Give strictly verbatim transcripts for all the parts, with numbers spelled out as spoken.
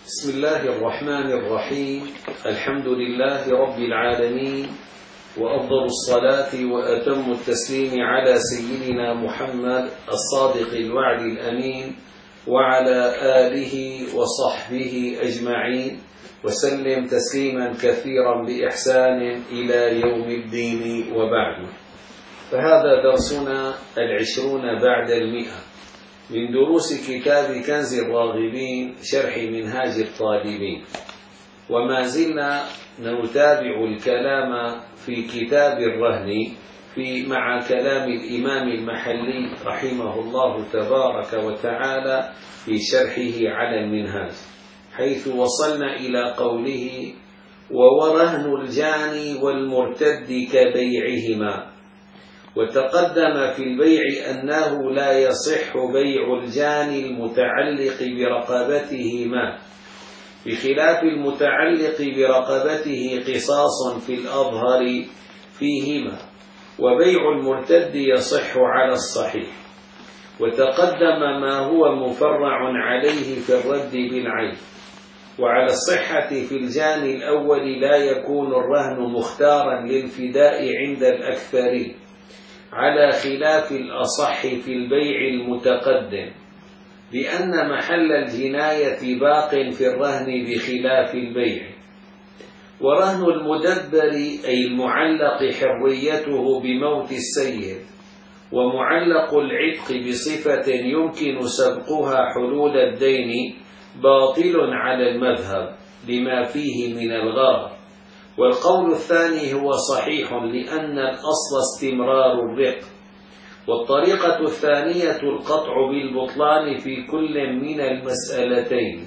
بسم الله الرحمن الرحيم. الحمد لله رب العالمين، وأفضل الصلاة وأتم التسليم على سيدنا محمد الصادق الوعد الأمين وعلى آله وصحبه أجمعين، وسلم تسليما كثيرا بإحسان إلى يوم الدين، وبعد. فهذا درسنا العشرون بعد المئة من دروس كتاب كنز الراغبين شرح منهاج الطالبين، وما زلنا نتابع الكلام في كتاب الرهن في مع كلام الإمام المحلي رحمه الله تبارك وتعالى في شرحه على المنهاج، حيث وصلنا إلى قوله: وورهن الجاني والمرتد كبيعهما. وتقدم في البيع أنه لا يصح بيع الجاني المتعلق برقبتهما، بخلاف المتعلق برقبته قصاص في الأظهر فيهما، وبيع المرتد يصح على الصحيح. وتقدم ما هو مفرع عليه في الرد بالعين. وعلى الصحة في الجاني الأول لا يكون الرهن مختارا للفداء عند الأكثرين، على خلاف الأصح في البيع المتقدم، لأن محل الجناية باق في الرهن بخلاف البيع. ورهن المدبر أي المعلق حريته بموت السيد، ومعلق العتق بصفة يمكن سبقها حلول الدين باطل على المذهب لما فيه من الغرر. والقول الثاني هو صحيح لأن الأصل استمرار الرق. والطريقة الثانية القطع بالبطلان في كل من المسألتين،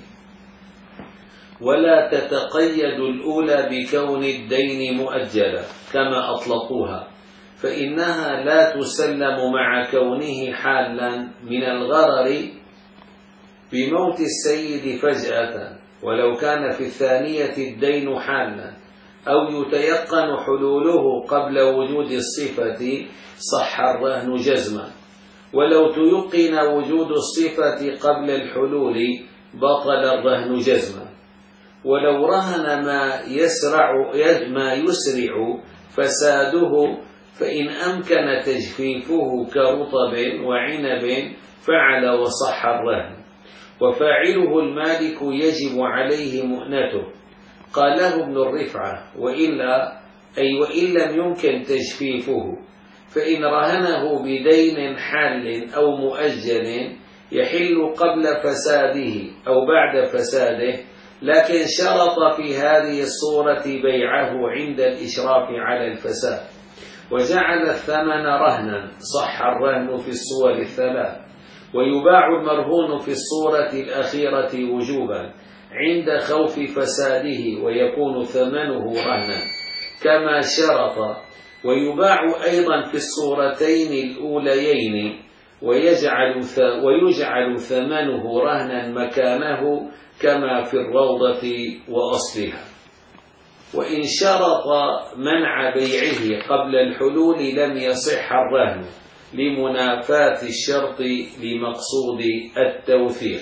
ولا تتقيد الأولى بكون الدين مؤجلا كما أطلقوها، فإنها لا تسلم مع كونه حالا من الغرر بموت السيد فجأة، ولو كان في الثانية الدين حالا أو يتيقن حلوله قبل وجود الصفة صح الرهن جزما، ولو تيقن وجود الصفة قبل الحلول بطل الرهن جزما. ولو رهن ما يسرع ما يسرع فساده فإن أمكن تجفيفه كرطب وعنب فعل وصح الرهن، وفاعله المالك يجب عليه مؤنته. قاله ابن الرفعة: وإلا أي وإن لم يمكن تجفيفه، فإن رهنه بدين حال أو مؤجل يحل قبل فساده أو بعد فساده، لكن شرط في هذه الصورة بيعه عند الإشراف على الفساد، وجعل الثمن رهنا صح الرهن في الصور الثلاث. ويباع المرهون في الصورة الأخيرة وجوبا عند خوف فساده، ويكون ثمنه رهنا كما شرط. ويباع أيضا في الصورتين الأوليين، ويجعل ويجعل ثمنه رهنا مكانه كما في الروضة وأصلها. وإن شرط منع بيعه قبل الحلول لم يصح الرهن لمنافاة الشرط لمقصود التوثيق.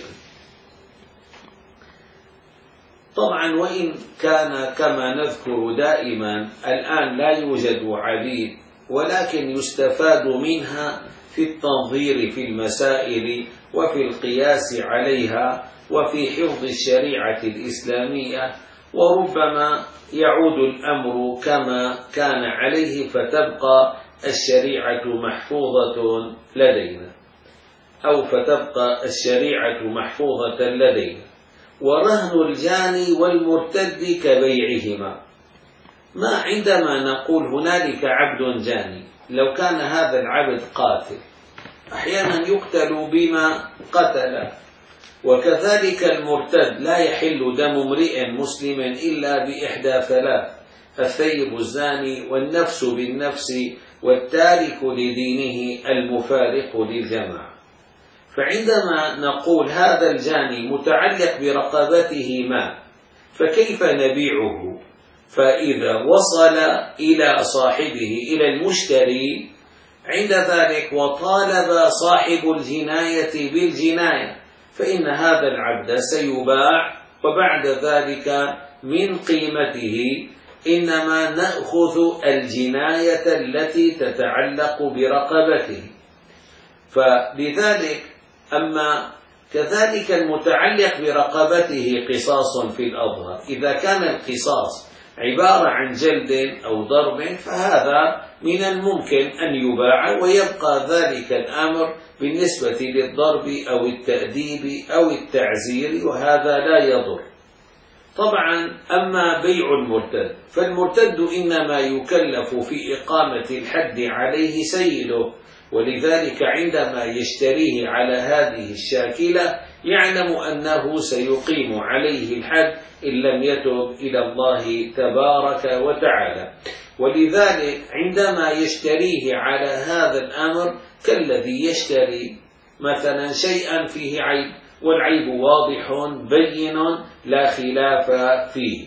طبعا وإن كان كما نذكر دائما الآن لا يوجد عبيد، ولكن يستفاد منها في التنظير في المسائل وفي القياس عليها وفي حفظ الشريعة الإسلامية، وربما يعود الأمر كما كان عليه فتبقى الشريعة محفوظة لدينا، أو فتبقى الشريعة محفوظة لدينا. ورهن الجاني والمرتد كبيعهما. ما عندما نقول هنالك عبد جاني، لو كان هذا العبد قاتل أحيانا يقتل بما قتل، وكذلك المرتد لا يحل دم امرئ مسلم إلا بإحدى ثلاث: الثيب الزاني، والنفس بالنفس، والتارك لدينه المفارق للجماعة. فعندما نقول هذا الجاني متعلق برقبته ما، فكيف نبيعه؟ فإذا وصل إلى صاحبه إلى المشتري عند ذلك وطالب صاحب الجناية بالجناية، فإن هذا العبد سيباع وبعد ذلك من قيمته إنما نأخذ الجناية التي تتعلق برقبته. فلذلك أما كذلك المتعلق برقبته قصاص في الأظهر، إذا كان القصاص عبارة عن جلد أو ضرب فهذا من الممكن أن يباع ويبقى ذلك الأمر بالنسبة للضرب أو التأديب أو التعزير، وهذا لا يضر. طبعا أما بيع المرتد فالمرتد إنما يكلف في إقامة الحد عليه سيده، ولذلك عندما يشتريه على هذه الشاكلة يعلم أنه سيقيم عليه الحد إن لم يتب إلى الله تبارك وتعالى. ولذلك عندما يشتريه على هذا الأمر كالذي يشتري مثلا شيئا فيه عيب، والعيب واضح بين لا خلاف فيه.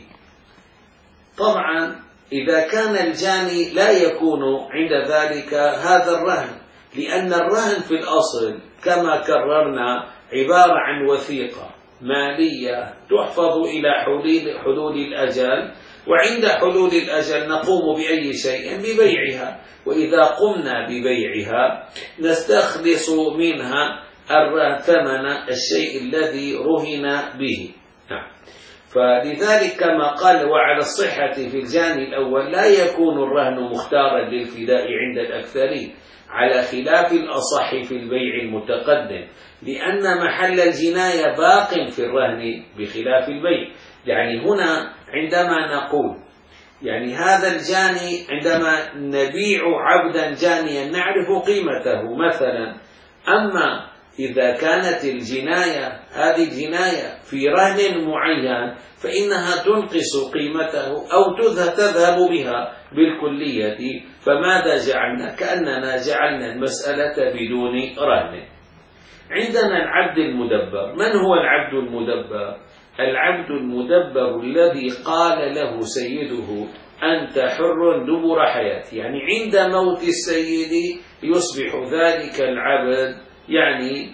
طبعا إذا كان الجاني لا يكون عند ذلك هذا الرهن، لأن الرهن في الأصل كما كررنا عبارة عن وثيقة مالية تحفظ إلى حلول الأجل، وعند حلول الأجل نقوم بأي شيء ببيعها، وإذا قمنا ببيعها نستخلص منها ثمن الشيء الذي رهن به. فلذلك كما قال وعلى الصحة في الجاني الأول لا يكون الرهن مختارا للفداء عند الأكثرين، على خلاف الأصح في البيع المتقدم، لأن محل الجناية باق في الرهن بخلاف البيع. يعني هنا عندما نقول يعني هذا الجاني عندما نبيع عبدا جانيا نعرف قيمته مثلا، أما إذا كانت الجناية هذه الجناية في رهن معين فإنها تنقص قيمته أو تذهب بها بالكلية. فماذا جعلنا؟ كأننا جعلنا المسألة بدون رهن. عندنا العبد المدبر. من هو العبد المدبر؟ العبد المدبر الذي قال له سيده أنت حر دبر حياتي، يعني عند موت السيد يصبح ذلك العبد يعني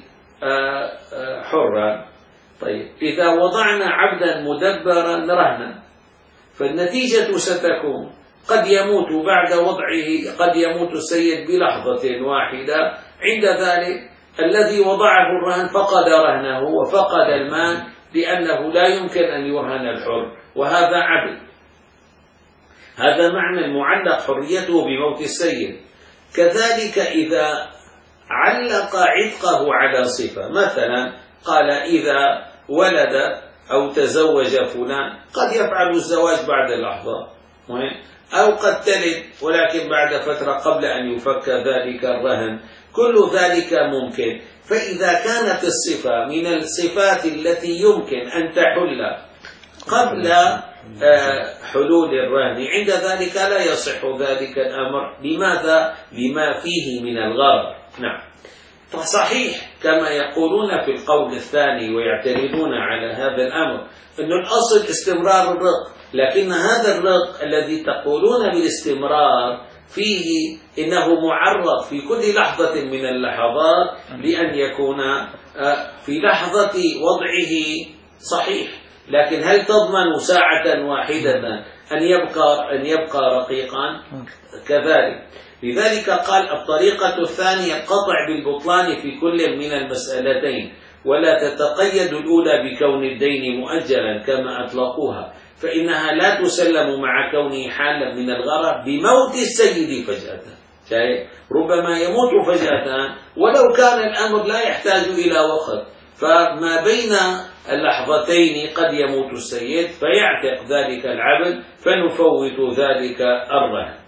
حرا. طيب إذا وضعنا عبدا مدبرا رهنا فالنتيجة ستكون قد يموت بعد وضعه، قد يموت السيد بلحظة واحدة، عند ذلك الذي وضعه الرهن فقد رهنه وفقد المال، لأنه لا يمكن أن يرهن الحر وهذا عبد. هذا معنى المعلق حريته بموت السيد. كذلك إذا علق عتقه على صفة، مثلا قال إذا ولد أو تزوج فلان قد يفعل الزواج بعد لحظة، أو قد تلد ولكن بعد فترة قبل أن يفك ذلك الرهن، كل ذلك ممكن. فإذا كانت الصفة من الصفات التي يمكن أن تحل قبل حلول الرهن، عند ذلك لا يصح ذلك الأمر. لماذا؟ لما فيه من الغرر. نعم. فصحيح كما يقولون في القول الثاني ويعترضون على هذا الأمر أن الأصل استمرار الرق، لكن هذا الرق الذي تقولون بالاستمرار فيه إنه معرض في كل لحظة من اللحظات لأن يكون في لحظة وضعه صحيح، لكن هل تضمن ساعة واحدة أن يبقى أن يبقى رقيقا؟ كذلك. لذلك قال الطريقة الثانية قطع بالبطلان في كل من المسألتين، ولا تتقيد الأولى بكون الدين مؤجلا كما أطلقوها، فإنها لا تسلم مع كونه حالا من الغرر بموت السيد فجأة. ربما يموت فجأة ولو كان الأمر لا يحتاج إلى وقت، فما بين اللحظتين قد يموت السيد فيعتق ذلك العبد فنفوت ذلك الرهن.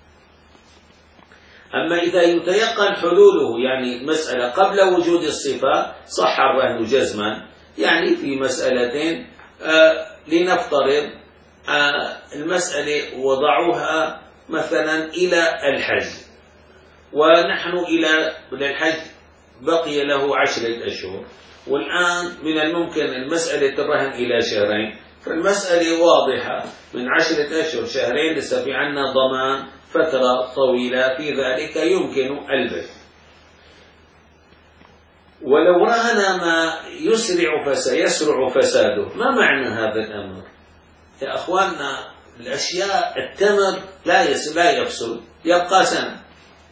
أما إذا يتيقن حلوله، يعني مسألة قبل وجود الصفة، صح الرهن جزما. يعني في مسألتين آه لنفترض آه المسألة وضعوها مثلا إلى الحج، ونحن إلى الحج بقي له عشرة أشهر، والآن من الممكن المسألة الرهن إلى شهرين، فالمسألة واضحة من عشرة أشهر شهرين لسه في عنا ضمان فترة طويلة، في ذلك يمكن البيع. ولو رهن ما يسرع فسيسرع فساده. ما معنى هذا الأمر يا أخواننا؟ الأشياء التمر لا لا يفسد، يبقى سنة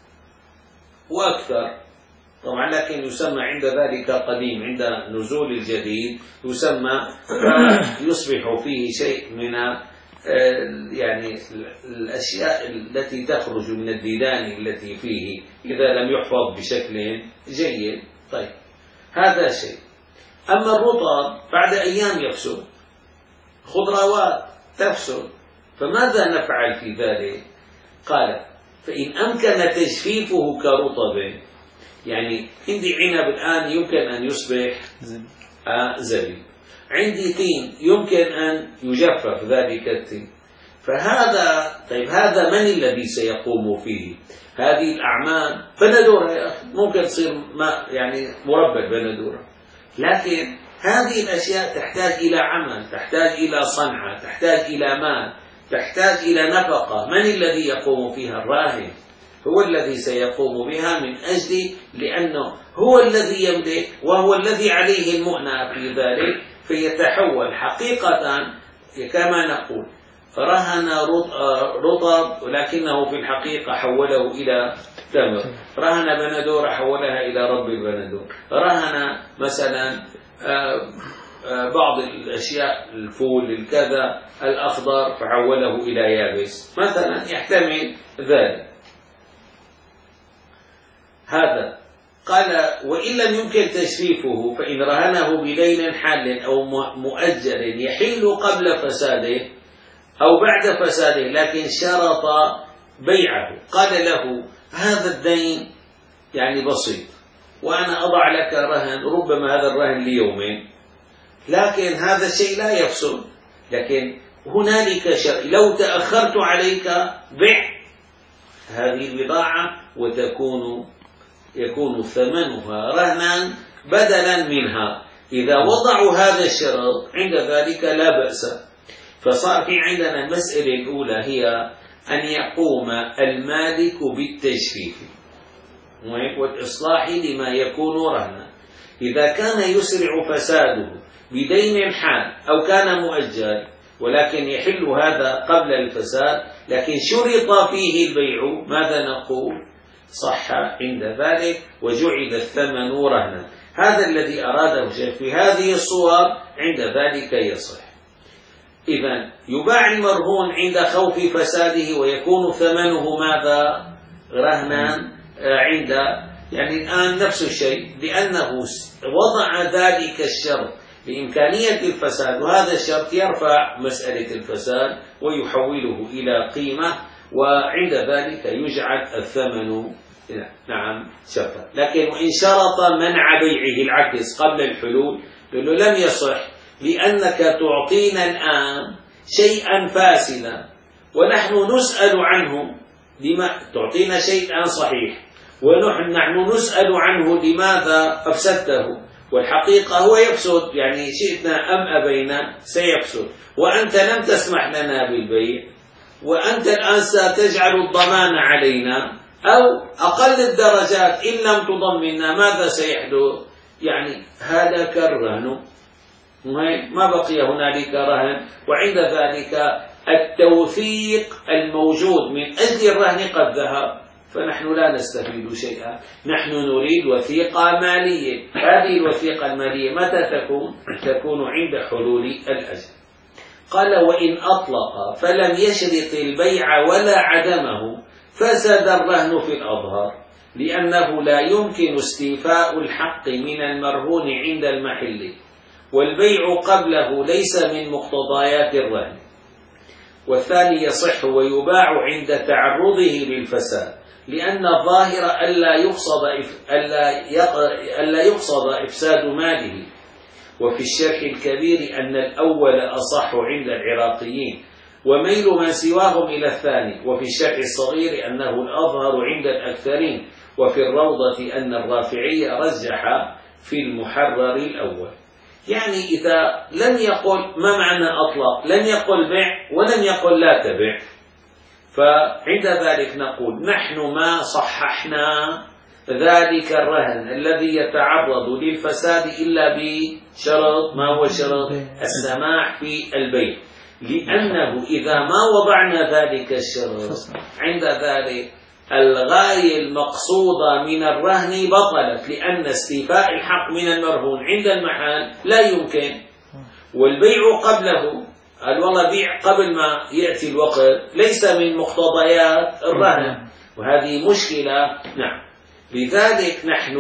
وأكثر طبعا، لكن يسمى عند ذلك قديم، عند نزول الجديد يسمى يصبح فيه شيء من يعني الأشياء التي تخرج من الديدان التي فيه إذا لم يحفظ بشكل جيد. طيب هذا شيء. أما الرطب بعد أيام يفسد، خضروات تفسد، فماذا نفعل في ذلك؟ قال فإن أمكن تجفيفه كرطب، يعني عندي عنب الآن يمكن أن يصبح زبيب، عندي تين يمكن أن يجفف ذلك التين، فهذا طيب هذا من الذي سيقوم فيه هذه الأعمال؟ بندورة يا أخي، ممكن تصير ما يعني مربى بندورة، لكن هذه الأشياء تحتاج إلى عمل، تحتاج إلى صنعة، تحتاج إلى مال، تحتاج إلى نفقة. من الذي يقوم فيها؟ الراهن هو الذي سيقوم بها، من أجل لأنه هو الذي يملك وهو الذي عليه المؤنة في ذلك، فيتحول حقيقة كما نقول رهن رطب ولكنه في الحقيقة حوله إلى تمر، رهن بندور حولها إلى رب البندور، رهن مثلا بعض الأشياء الفول الكذا الأخضر فحوله إلى يابس مثلا، يحتمل ذلك. هذا قال وإن لم يمكن تجفيفه فإن رهنه بدين حال أو مؤجل يحل قبل فساده أو بعد فساده، لكن شرط بيعه، قال له هذا الدين يعني بسيط وأنا أضع لك رهن، ربما هذا الرهن ليومين، لكن هذا الشيء لا يفسد، لكن هنالك شرط لو تأخرت عليك بع هذه البضاعة وتكون يكون ثمنها رهنا بدلا منها. إذا وضعوا هذا الشرط عند ذلك لا بأس. فصار في عندنا المسألة الأولى هي أن يقوم المالك بالتجفيف والإصلاح لما يكون رهنا. إذا كان يسرع فساده بدين حال أو كان مؤجل ولكن يحل هذا قبل الفساد لكن شرط فيه البيع، ماذا نقول؟ صح عند ذلك وجعل الثمن رهنا. هذا الذي أراده الشيخ في هذه الصور، عند ذلك يصح. إذن يباع المرهون عند خوف فساده ويكون ثمنه ماذا؟ رهنا عند يعني الآن نفس الشيء، لأنه وضع ذلك الشرط لإمكانية الفساد، وهذا الشرط يرفع مسألة الفساد ويحوله إلى قيمة، وعند ذلك يجعل الثمن نعم شرطا. لكن وإن شرط منع بيعه العكس قبل الحلول لأنه لم يصح، لأنك تعطينا الآن شيئا فاسدا ونحن نسأل عنه، لما تعطينا شيئا صحيح ونحن نحن نسأل عنه لماذا أفسدته، والحقيقة هو يفسد، يعني شئنا أم أبينا سيفسد، وأنت لم تسمح لنا بالبيع، وأنت الآن ستجعل الضمان علينا، أو أقل الدرجات إن لم تضمننا ماذا سيحدث؟ يعني هذا كالرهن، ما بقي هنالك رهن. وعند ذلك التوثيق الموجود من أجل الرهن قد ذهب، فنحن لا نستفيد شيئا، نحن نريد وثيقة مالية. هذه الوثيقة المالية متى تكون؟ تكون عند حلول الأجل. قال وإن أطلق فلم يشرط البيع ولا عدمه فسد الرهن في الأظهر، لأنه لا يمكن استيفاء الحق من المرهون عند المحل، والبيع قبله ليس من مقتضيات الرهن. والثاني يصح ويباع عند تعرضه للفساد، لأن الظاهر ألا يقصد ألا يقصد إفساد ماله. وفي الشرح الكبير أن الأول أصح عند العراقيين وميل من سواهم إلى الثاني، وفي الشرح الصغير أنه الأظهر عند الأكثرين، وفي الروضة أن الرافعي رجح في المحرر الأول. يعني إذا لم يقل ما معنى أطلق، لم يقل بيع ولم يقل لا تبع، فعند ذلك نقول نحن ما صححنا ذلك الرهن الذي يتعرض للفساد إلا بشرط، ما هو شرط؟ السماح في البيع، لأنه إذا ما وضعنا ذلك الشرط عند ذلك الغاية المقصودة من الرهن بطلت، لأن استيفاء الحق من المرهون عند المحل لا يمكن، والبيع قبله، قال والله بيع قبل ما يأتي الوقت، ليس من مقتضيات الرهن، وهذه مشكلة. نعم، لذلك نحن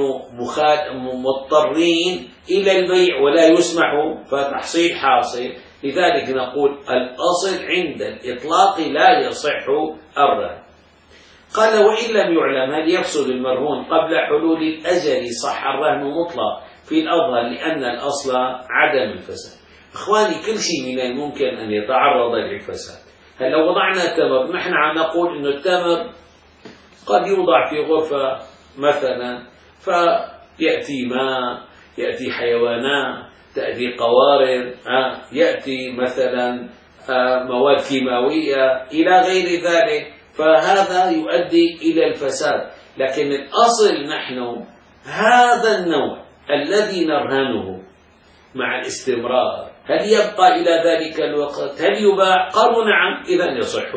مضطرين إلى البيع ولا يسمح، فتحصيل حاصل. لذلك نقول الأصل عند الإطلاق لا يصح الرهن. قال وإن لم يعلم هل يفسد المرهون قبل حلول الأجل صح الرهن مطلق في الأظهر، لأن الأصل عدم الفساد. إخواني، كل شيء من الممكن أن يتعرض للفساد. هل لو وضعنا تمر، نحن عم نقول إنه التمر قد يوضع في غرفة مثلا، فيأتي ماء، يأتي حيوانات، تأتي قوارض، يأتي مثلا مواد كيماوية إلى غير ذلك، فهذا يؤدي إلى الفساد. لكن الأصل نحن هذا النوع الذي نرهنه مع الاستمرار هل يبقى إلى ذلك الوقت؟ هل يباع؟ قالوا نعم، إذن يصح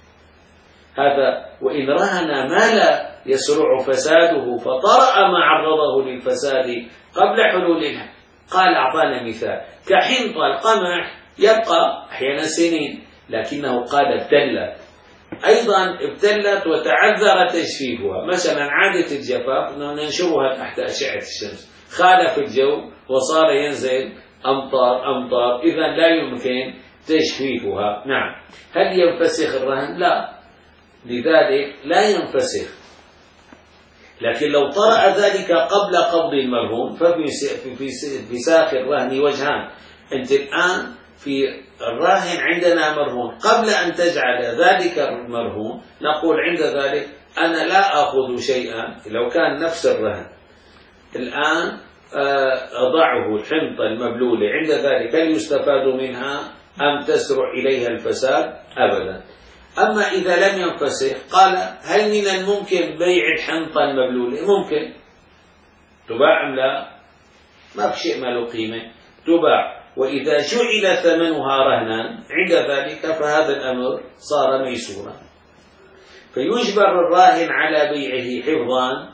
هذا. وإن رهن ما لا يسرع فساده فطرأ ما عرضه للفساد قبل حلوله، قال أعطانا مثال كحنطة القمح يبقى أحيانا سنين، لكنه قال ابتلت، أيضا ابتلت وتعذر تجفيفها. مثلا عادة الجفاف أنه ننشرها تحت أشعة الشمس، خالف الجو وصار ينزل أمطار أمطار، إذن لا يمكن تجفيفها. نعم. هل ينفسخ الرهن؟ لا، لذلك لا ينفسخ. لكن لو طرأ ذلك قبل قبض المرهون ففي فساخ الرهن وجهان. أنت الآن في الراهن عندنا مرهون، قبل أن تجعل ذلك المرهون نقول عند ذلك أنا لا أخذ شيئا. لو كان نفس الرهن الآن أضعه الحنطة المبلولة، عند ذلك هل يستفاد منها أم تسرع إليها الفساد؟ أبدا. أما إذا لم ينفسخ قال هل من الممكن بيع الحنطة المبلولة؟ ممكن تباع أم لا؟ ما في شيء ما له قيمة، تباع. وإذا جعل ثمنها رهنا عند ذلك فهذا الأمر صار ميسورا، فيجبر الراهن على بيعه حفظا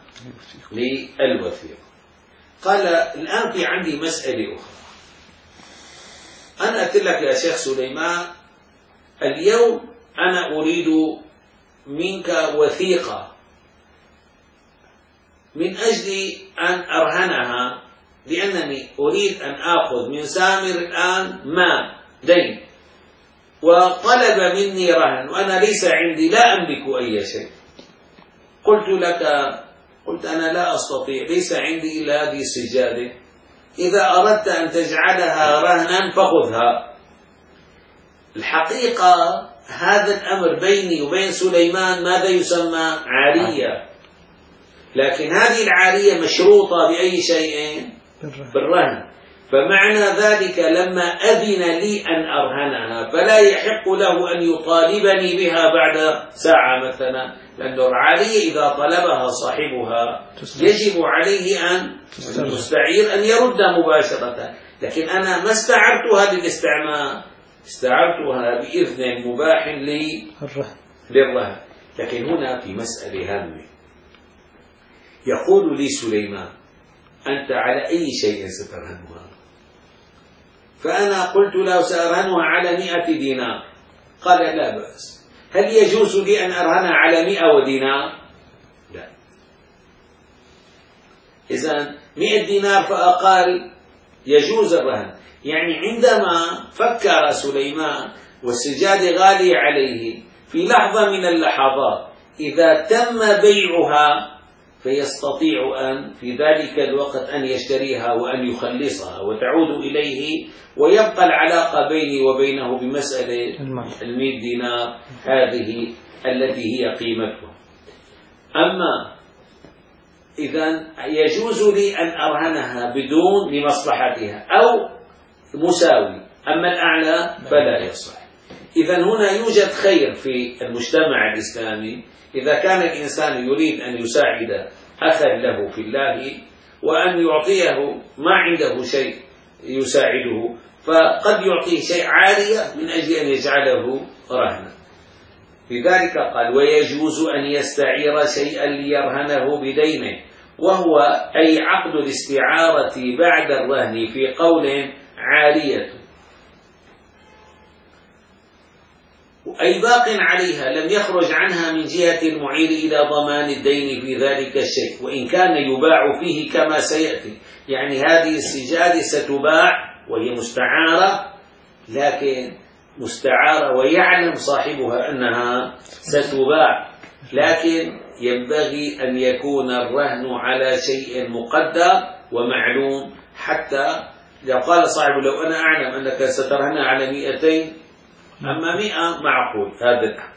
للوثيق. قال الآن في عندي مسألة أخرى. أنا قلت لك يا شيخ سليمان اليوم أنا أريد منك وثيقة من أجل أن أرهنها، لأنني أريد أن آخذ من سامر الآن مال دين، وطلب مني رهن وأنا ليس عندي، لا أملك أي شيء. قلت لك قلت أنا لا أستطيع، ليس عندي إلا هذه السجادة، إذا أردت أن تجعلها رهنا فخذها. الحقيقة هذا الأمر بيني وبين سليمان ماذا يسمى؟ عارية، لكن هذه العارية مشروطة بأي شيء؟ بالرهن. فمعنى ذلك لما أذن لي أن أرهنها فلا يحق له أن يطالبني بها بعد ساعة مثلا، لأن العارية إذا طلبها صاحبها يجب عليه أن المستعير أن يرد مباشرة. لكن أنا ما استعرتها للاستعمال، استعرتها بإذن مباح لي للرهن. لكن هنا في مسألة هامة، يقول لي سليمان أنت على أي شيء سترهنها؟ فأنا قلت له سأرهنها على مئة دينار. قال لا بأس. هل يجوز لي أن أرهنها على مئة ودينار؟ لا. إذن مئة دينار فأقل يجوز الرهن. يعني عندما فكر سليمان والسجادة غالية عليه، في لحظة من اللحظات إذا تم بيعها فيستطيع أن في ذلك الوقت أن يشتريها وأن يخلصها وتعود إليه، ويبقى العلاقة بيني وبينه بمسألة المئة دينار هذه التي هي قيمتها. أما إذن يجوز لي أن أرهنها بدون لمصلحتها أو مساوي، أما الأعلى فلا يصح. إذن هنا يوجد خير في المجتمع الإسلامي إذا كان الإنسان يريد أن يساعد أخا له في الله، وأن يعطيه ما عنده شيء يساعده، فقد يعطيه شيء عارية من أجل أن يجعله رهنا. لذلك قال: ويجوز أن يستعير شيئا ليرهنه بدينه، وهو أي عقد الاستعارة بعد الرهن في قول عارية، أي باق عليها لم يخرج عنها من جهة المعير إلى ضمان الدين في ذلك الشيء، وإن كان يباع فيه كما سيأتي. يعني هذه السجادة ستباع وهي مستعارة، لكن مستعارة ويعلم صاحبها أنها ستباع، لكن ينبغي أن يكون الرهن على شيء مقدر ومعلوم، حتى لو قال صاحب: لو أنا أعلم أنك سترهن على مئتين، أما مئة معقول هذا الأمر.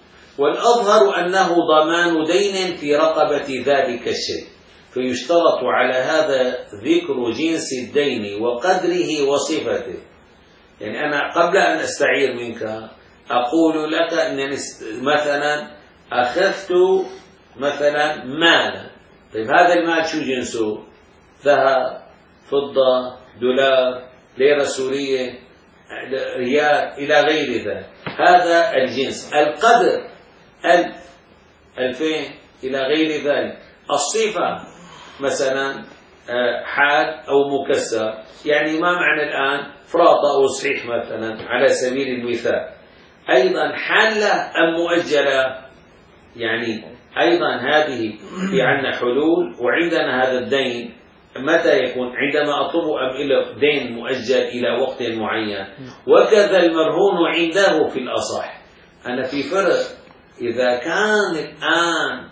والأظهر أنه ضمان دين في رقبة ذلك الشيء، فيشترط على هذا ذكر جنس الدين وقدره وصفته. يعني أنا قبل أن أستعير منك أقول لك أنني مثلا أخذت مثلا مالا، طيب هذا المال شو جنسه؟ ذهب، فضة، دولار، ليرة سورية، ريال، إلى غير ذلك. هذا الجنس. القدر ألف، ألفين، إلى غير ذلك. الصفة مثلا حاد أو مكسر، يعني ما معنى الآن فراطة أو صحيح مثلا على سبيل المثال. أيضا حالة أم مؤجلة، يعني أيضا هذه في عندنا حلول. وعندنا هذا الدين متى يكون؟ عندما أطلب أم إلى دين مؤجل إلى وقت معين. وكذا المرهون عنده في الأصح. أنا في فرق، إذا كان الآن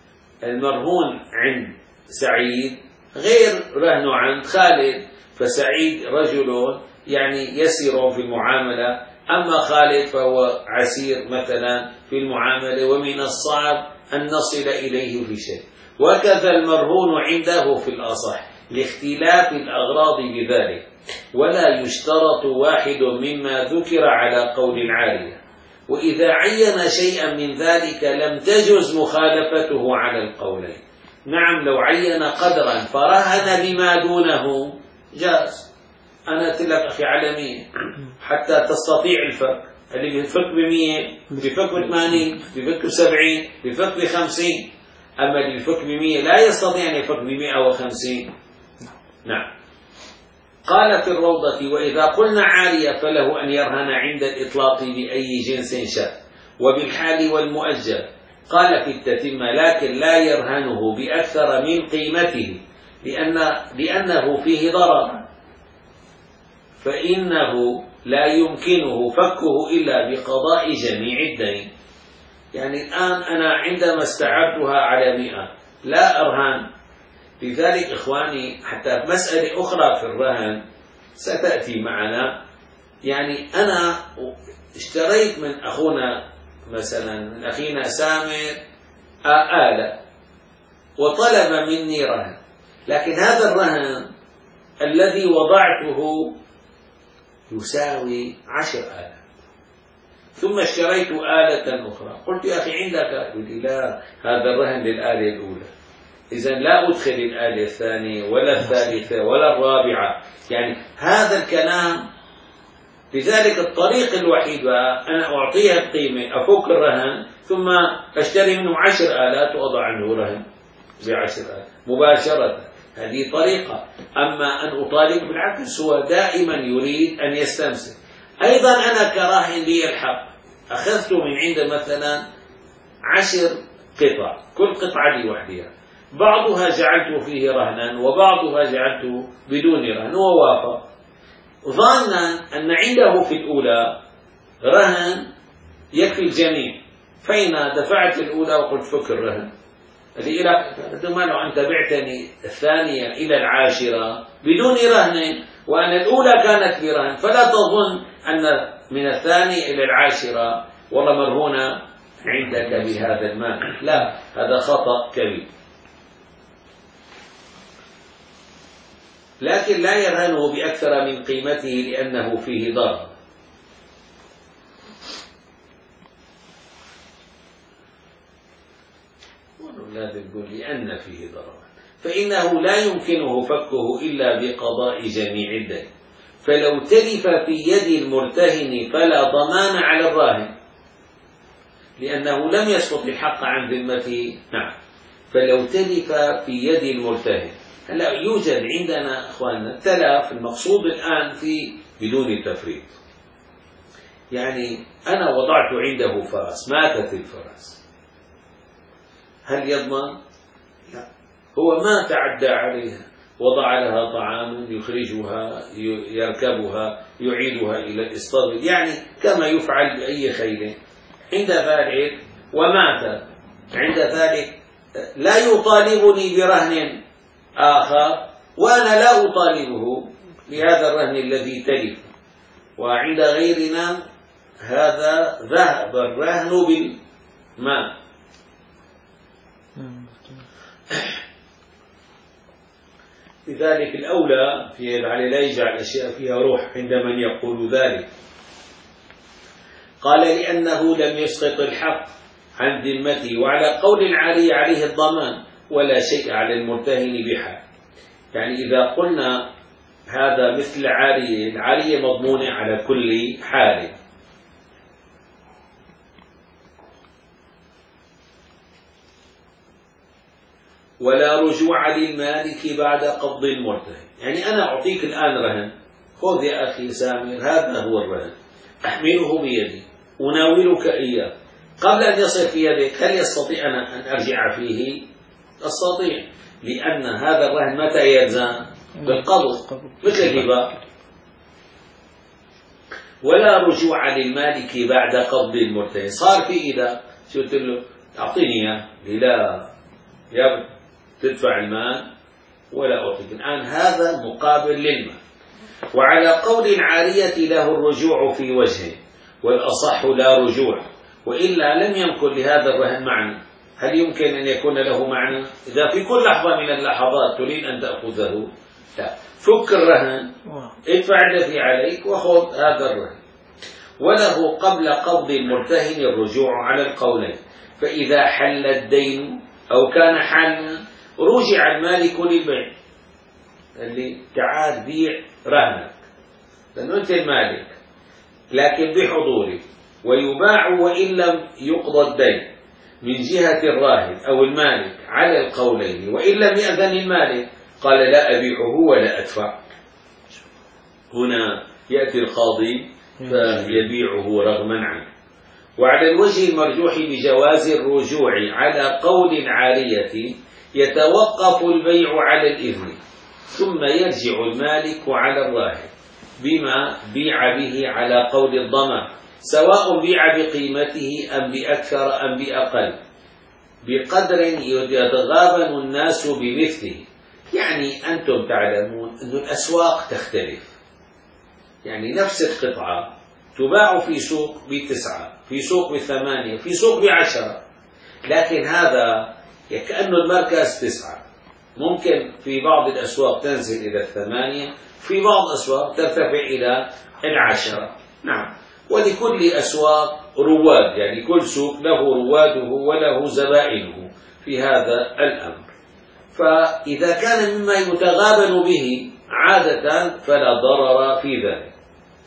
المرهون عند سعيد غير رهن عند خالد، فسعيد رجل يعني يسير في المعاملة، أما خالد فهو عسير مثلا في المعاملة، ومن الصعب أن نصل إليه في شيء. وكذا المرهون عنده في الأصح لاختلاف الأغراض بذلك، ولا يشترط واحد مما ذكر على قول العارية. وإذا عين شيئا من ذلك لم تجز مخالفته على القولين. نعم، لو عين قدرا فرهن بما دونه جاز. أنا قلت لك أخي على مية حتى تستطيع الفك، اللي بيفك بمية بيفك بثمانين بيفك بسبعين بيفك بخمسين، أما اللي بيفك بمية لا يستطيع أن يفك بمئة وخمسين. نعم. قال في الروضة: وإذا قلنا عارية فله أن يرهن عند الإطلاق بأي جنس شاء، وبالحال والمؤجل. قال في التتمة: لكن لا يرهنه بأكثر من قيمته، لأن لأنه فيه ضرر، فإنه لا يمكنه فكه إلا بقضاء جميع الدين. يعني الآن أنا عندما استعرتها على مئة لا أرهن. لذلك إخواني حتى مسألة أخرى في الرهن ستأتي معنا. يعني أنا اشتريت من أخونا مثلا من أخينا سامر آلة وطلب مني رهن، لكن هذا الرهن الذي وضعته يساوي عشر آلاف، ثم اشتريت آلة أخرى. قلت: يا أخي عندك؟ قلت لي: لا، هذا الرهن للآلة الأولى، إذن لا أدخل الآلة الثانية ولا الثالثة ولا الرابعة. يعني هذا الكلام. لذلك الطريق الوحيد أنا أعطيها القيمة، أفك الرهن، ثم أشتري منه عشر آلات وأضع عنه رهن بعشر آلات مباشرة. هذه طريقة. أما أن أطالب بالعكس، هو دائما يريد أن يستمسك. أيضا أنا كراهن لي الحق، أخذت من عنده مثلا عشر قطع، كل قطعة لي وحدها، بعضها جعلته فيه رهنا وبعضها جعلته بدون رهن، ووافق ظانا أن عنده في الأولى رهن يكفي الجميع، فإن دفعت الأولى وقلت فك الرهن الذي إلى لو أنت بعتني الثانية إلى العاشرة بدون رهن وأن الأولى كانت برهن، فلا تظن أن من الثانية إلى العاشرة والله مرهونة عندك بهذا المال. لا، هذا خطأ كبير. لكن لا يرهنه بأكثر من قيمته لأنه فيه ضرر. لازم تقول لأن فيه ضررا، فإنه لا يمكنه فكه إلا بقضاء جميع الدين. فلو تلف في يد المرتهن فلا ضمان على الراهن لأنه لم يسقط الحق عن ذمته. نعم، فلو تلف في يد المرتهن. هلا يوجد عندنا أخواننا التلف المقصود الآن في بدون تفريط، يعني أنا وضعت عنده فرس، ماتت الفرس، هل يضمن؟ لا، هو ما تعدى عليها، وضع لها طعام يخرجها يركبها يعيدها إلى الإسطبل، يعني كما يفعل بأي خيل. عند ذلك ومات، عند ذلك لا يطالبني برهن آخر وأنا لا أطالبه بهذا الرهن الذي تلف. وعند غيرنا هذا ذهب الرهن بالماء. لذلك الأولى في على لا يجعل الأشياء فيها روح عند من يقول ذلك. قال لأنه لم يسقط الحق عن ذمته، وعلى قول العارية عليه الضمان ولا شيء على المرتهن بحال. يعني إذا قلنا هذا مثل العارية، العارية مضمونة على كل حال. ولا رجوع للمالك بعد قبض المرتهن. يعني أنا أعطيك الآن رهن، خذ يا أخي سامر هذا هو الرهن، أحمله بيدي أناولك إياه، قبل أن يصل في يدك هل يستطيع أنا أن أرجع فيه؟ أستطيع، لأن هذا الرهن متى يلزم؟ بالقبض، مثل الهبة. ولا رجوع للمالك بعد قبض المرتهن. صار في إذا شو قلت له أعطيني إياه، لا يا تدفع المال ولا أعطيك الآن، هذا مقابل للمال. وعلى قول العارية له الرجوع في وجهه، والأصح لا رجوع، وإلا لم يمكن لهذا الرهن معنى. هل يمكن أن يكون له معنى؟ إذا في كل لحظة من اللحظات تريد أن تأخذه، لا، فك الرهن، ادفع الذي عليك وخذ هذا الرهن. وله قبل قبض المرتهن الرجوع على القولين. فإذا حل الدين أو كان حالا رجع المالك للبيع، اللي تعال بيع رهنك لأنه أنت المالك لكن بحضوري، ويباع وإن لم يقضى الدين من جهة الراهن أو المالك على القولين، وإن لم يأذن المالك قال لا أبيعه ولا أدفع. هنا يأتي القاضي فيبيعه رغما عنه. وعلى الوجه المرجوح بجواز الرجوع على قول العارية يتوقف البيع على الإذن، ثم يرجع المالك على الراهن بما بيع به على قول الضمان، سواء بيع بقيمته أم بأكثر أم بأقل، بقدر يتغابن الناس بمثله. يعني أنتم تعلمون أن الأسواق تختلف، يعني نفس القطعة تباع في سوق بتسعة، في سوق بثمانية، في سوق بعشرة، لكن هذا كأنه المركز تسعة، ممكن في بعض الأسواق تنزل إلى الثمانية، في بعض الأسواق ترتفع إلى العشرة. نعم، ولكل أسواق رواد، يعني كل سوق له رواده وله زبائنه في هذا الأمر. فإذا كان مما يتغابن به عادة فلا ضرر في ذلك.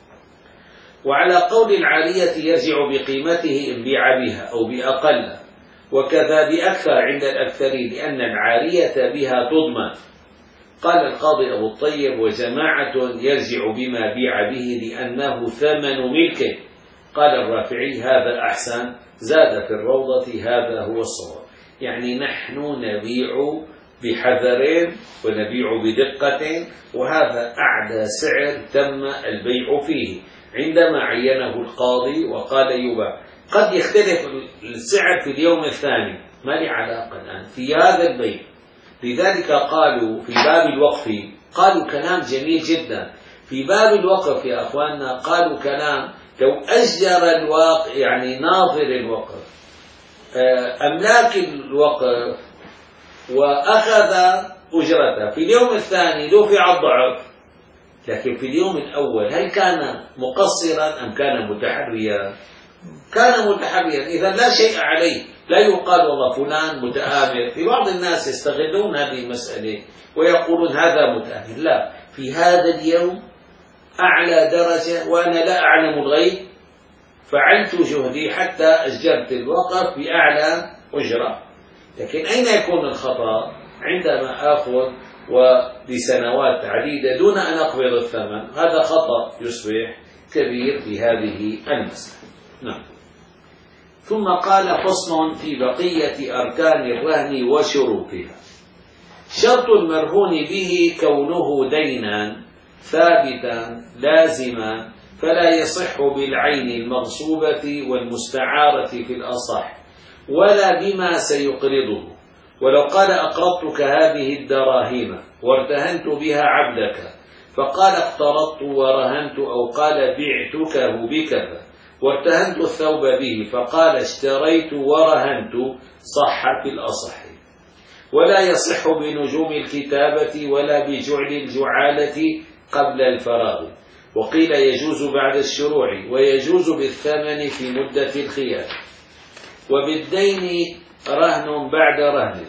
وعلى قول العارية يرجع بقيمته إن بيع بها أو بأقل، وكذا بأكثر عند الأكثرين، لأن العارية بها تضمن. قال القاضي أبو الطيب وجماعة يرجع بما بيع به لأنه ثمن ملكه. قال الرافعي هذا أحسن، زاد في الروضة هذا هو الصواب. يعني نحن نبيع بحذر ونبيع بدقة، وهذا أعلى سعر تم البيع فيه عندما عينه القاضي وقال يباع. قد يختلف السعر في اليوم الثاني، ما لي علاقة الآن في هذا البيع. لذلك قالوا في باب الوقف، قالوا كلام جميل جدا في باب الوقف يا أخواننا، قالوا كلام لو أجر الواقع، يعني ناظر الوقف أملاك الوقف وأخذ أجرته في اليوم الثاني دفع الضعف، لكن في اليوم الأول هل كان مقصرا أم كان متحريا؟ كان متحريا، إذا لا شيء عليه، لا يقال والله فلان متآمر. في بعض الناس يستغلون هذه المسألة ويقولون هذا متآمر. لا، في هذا اليوم أعلى درجة وأنا لا أعلم الغيب، فعلت جهدي حتى أجرت الوقف بأعلى أجرة. لكن أين يكون الخطأ؟ عندما آخذ وبسنوات عديدة دون أن أقبض الثمن، هذا خطأ يصبح كبير في هذه المسألة. نعم. ثم قال: فصل في بقية أركان الرهن وشروطها. شرط المرهون به كونه دينا ثابتا لازما، فلا يصح بالعين المغصوبة والمستعارة في الأصح، ولا بما سيقرضه. ولو قال: أقرضتك هذه الدراهم وارتهنت بها عبدك، فقال: اقترضت ورهنت، أو قال: بعتكه بكذا وارتهنت الثوب به، فقال: اشتريت ورهنت، صح في الأصح. ولا يصح بنجوم الكتابة ولا بجعل الجعالة قبل الفراغ. وقيل يجوز بعد الشروع، ويجوز بالثمن في مدة الخيار. وبالدين رهن بعد رهن،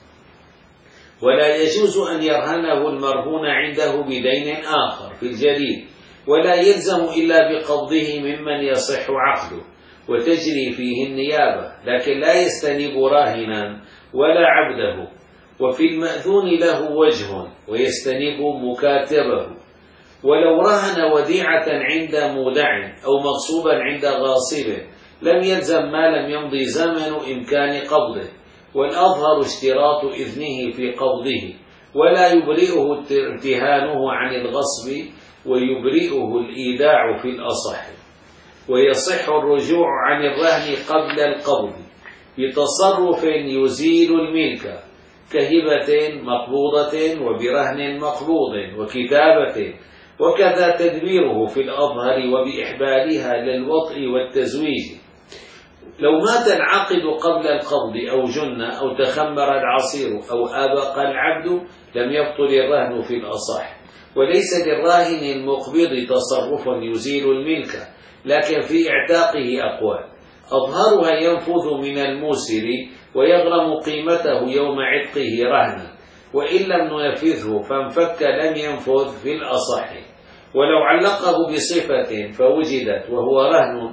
ولا يجوز أن يرهنه المرهون عنده بدين آخر في الجليل، ولا يلزم إلا بقبضه ممن يصح عقده وتجري فيه النيابة، لكن لا يستنيب راهنا ولا عبده. وفي المأذون له وجه ويستنيب مكاتبه. ولو رهن وديعة عند مودع أو مغصوبا عند غاصب لم يلزم ما لم يمضي زمن إمكان قبضه، والأظهر اشتراط إذنه في قبضه، ولا يبرئه ارتهانه عن الغصب، ويبرئه الإيداع في الأصح. ويصح الرجوع عن الرهن قبل القبض بتصرف يزيل الملك، كهبة مقبوضة وبرهن مقبوض وكتابة، وكذا تدبيره في الأظهر وبإحبالها للوطء والتزويج. لو مات العاقد قبل القبض أو جن أو تخمر العصير أو آبق العبد لم يبطل الرهن في الأصح. وليس للراهن المقبض تصرف يزيل الملك، لكن في اعتاقه أقوال، أظهرها ينفذ من الموسر ويغرم قيمته يوم عتقه رهنا، وإن لم ننفذه فانفك لم ينفذ في الأصح. ولو علقه بصفة فوجدت وهو رهن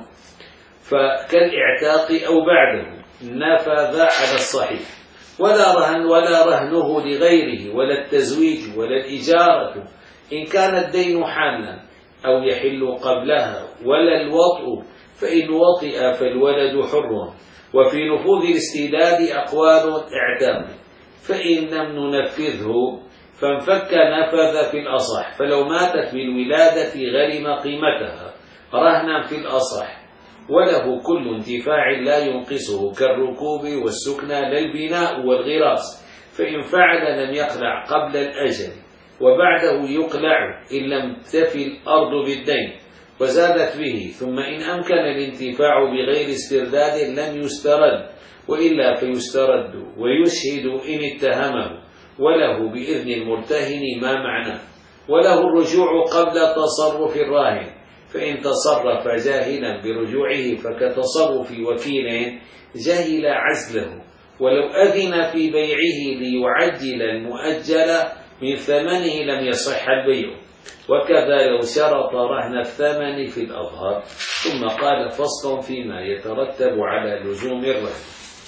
فكالإعتاق أو بعده نفذ على الصحيح. ولا رهن ولا رهنه لغيره، ولا التزويج ولا الإجارة إن كان الدين حالا أو يحل قبلها، ولا الوطء فإن وطئ فالولد حر. وفي نفوذ الاستداد أقوال اعتام، فإن لم ننفذه فانفك نفذ في الأصح. فلو ماتت بالولادة غرم قيمتها رهنا في الأصح، وله كل انتفاع لا ينقصه كالركوب والسكنى لا البناء والغراس، فإن فعل لم يقلع قبل الأجل، وبعده يقلع إن لم تفي الأرض بالدين وزادت به. ثم إن أمكن الانتفاع بغير استرداد لم يسترد، وإلا فيسترد ويشهد إن اتهمه، وله بإذن المرتهن ما معناه. وله الرجوع قبل تصرف الراهن، فإن تصرف جاهلا برجوعه فكتصرف وكيل جهل عزله. ولو أذن في بيعه ليعجل المؤجل من ثمنه لم يصح البيع، وكذا لو شرط رهن الثمن في الأظهر. ثم قال: فصل فيما يترتب على لزوم الرهن.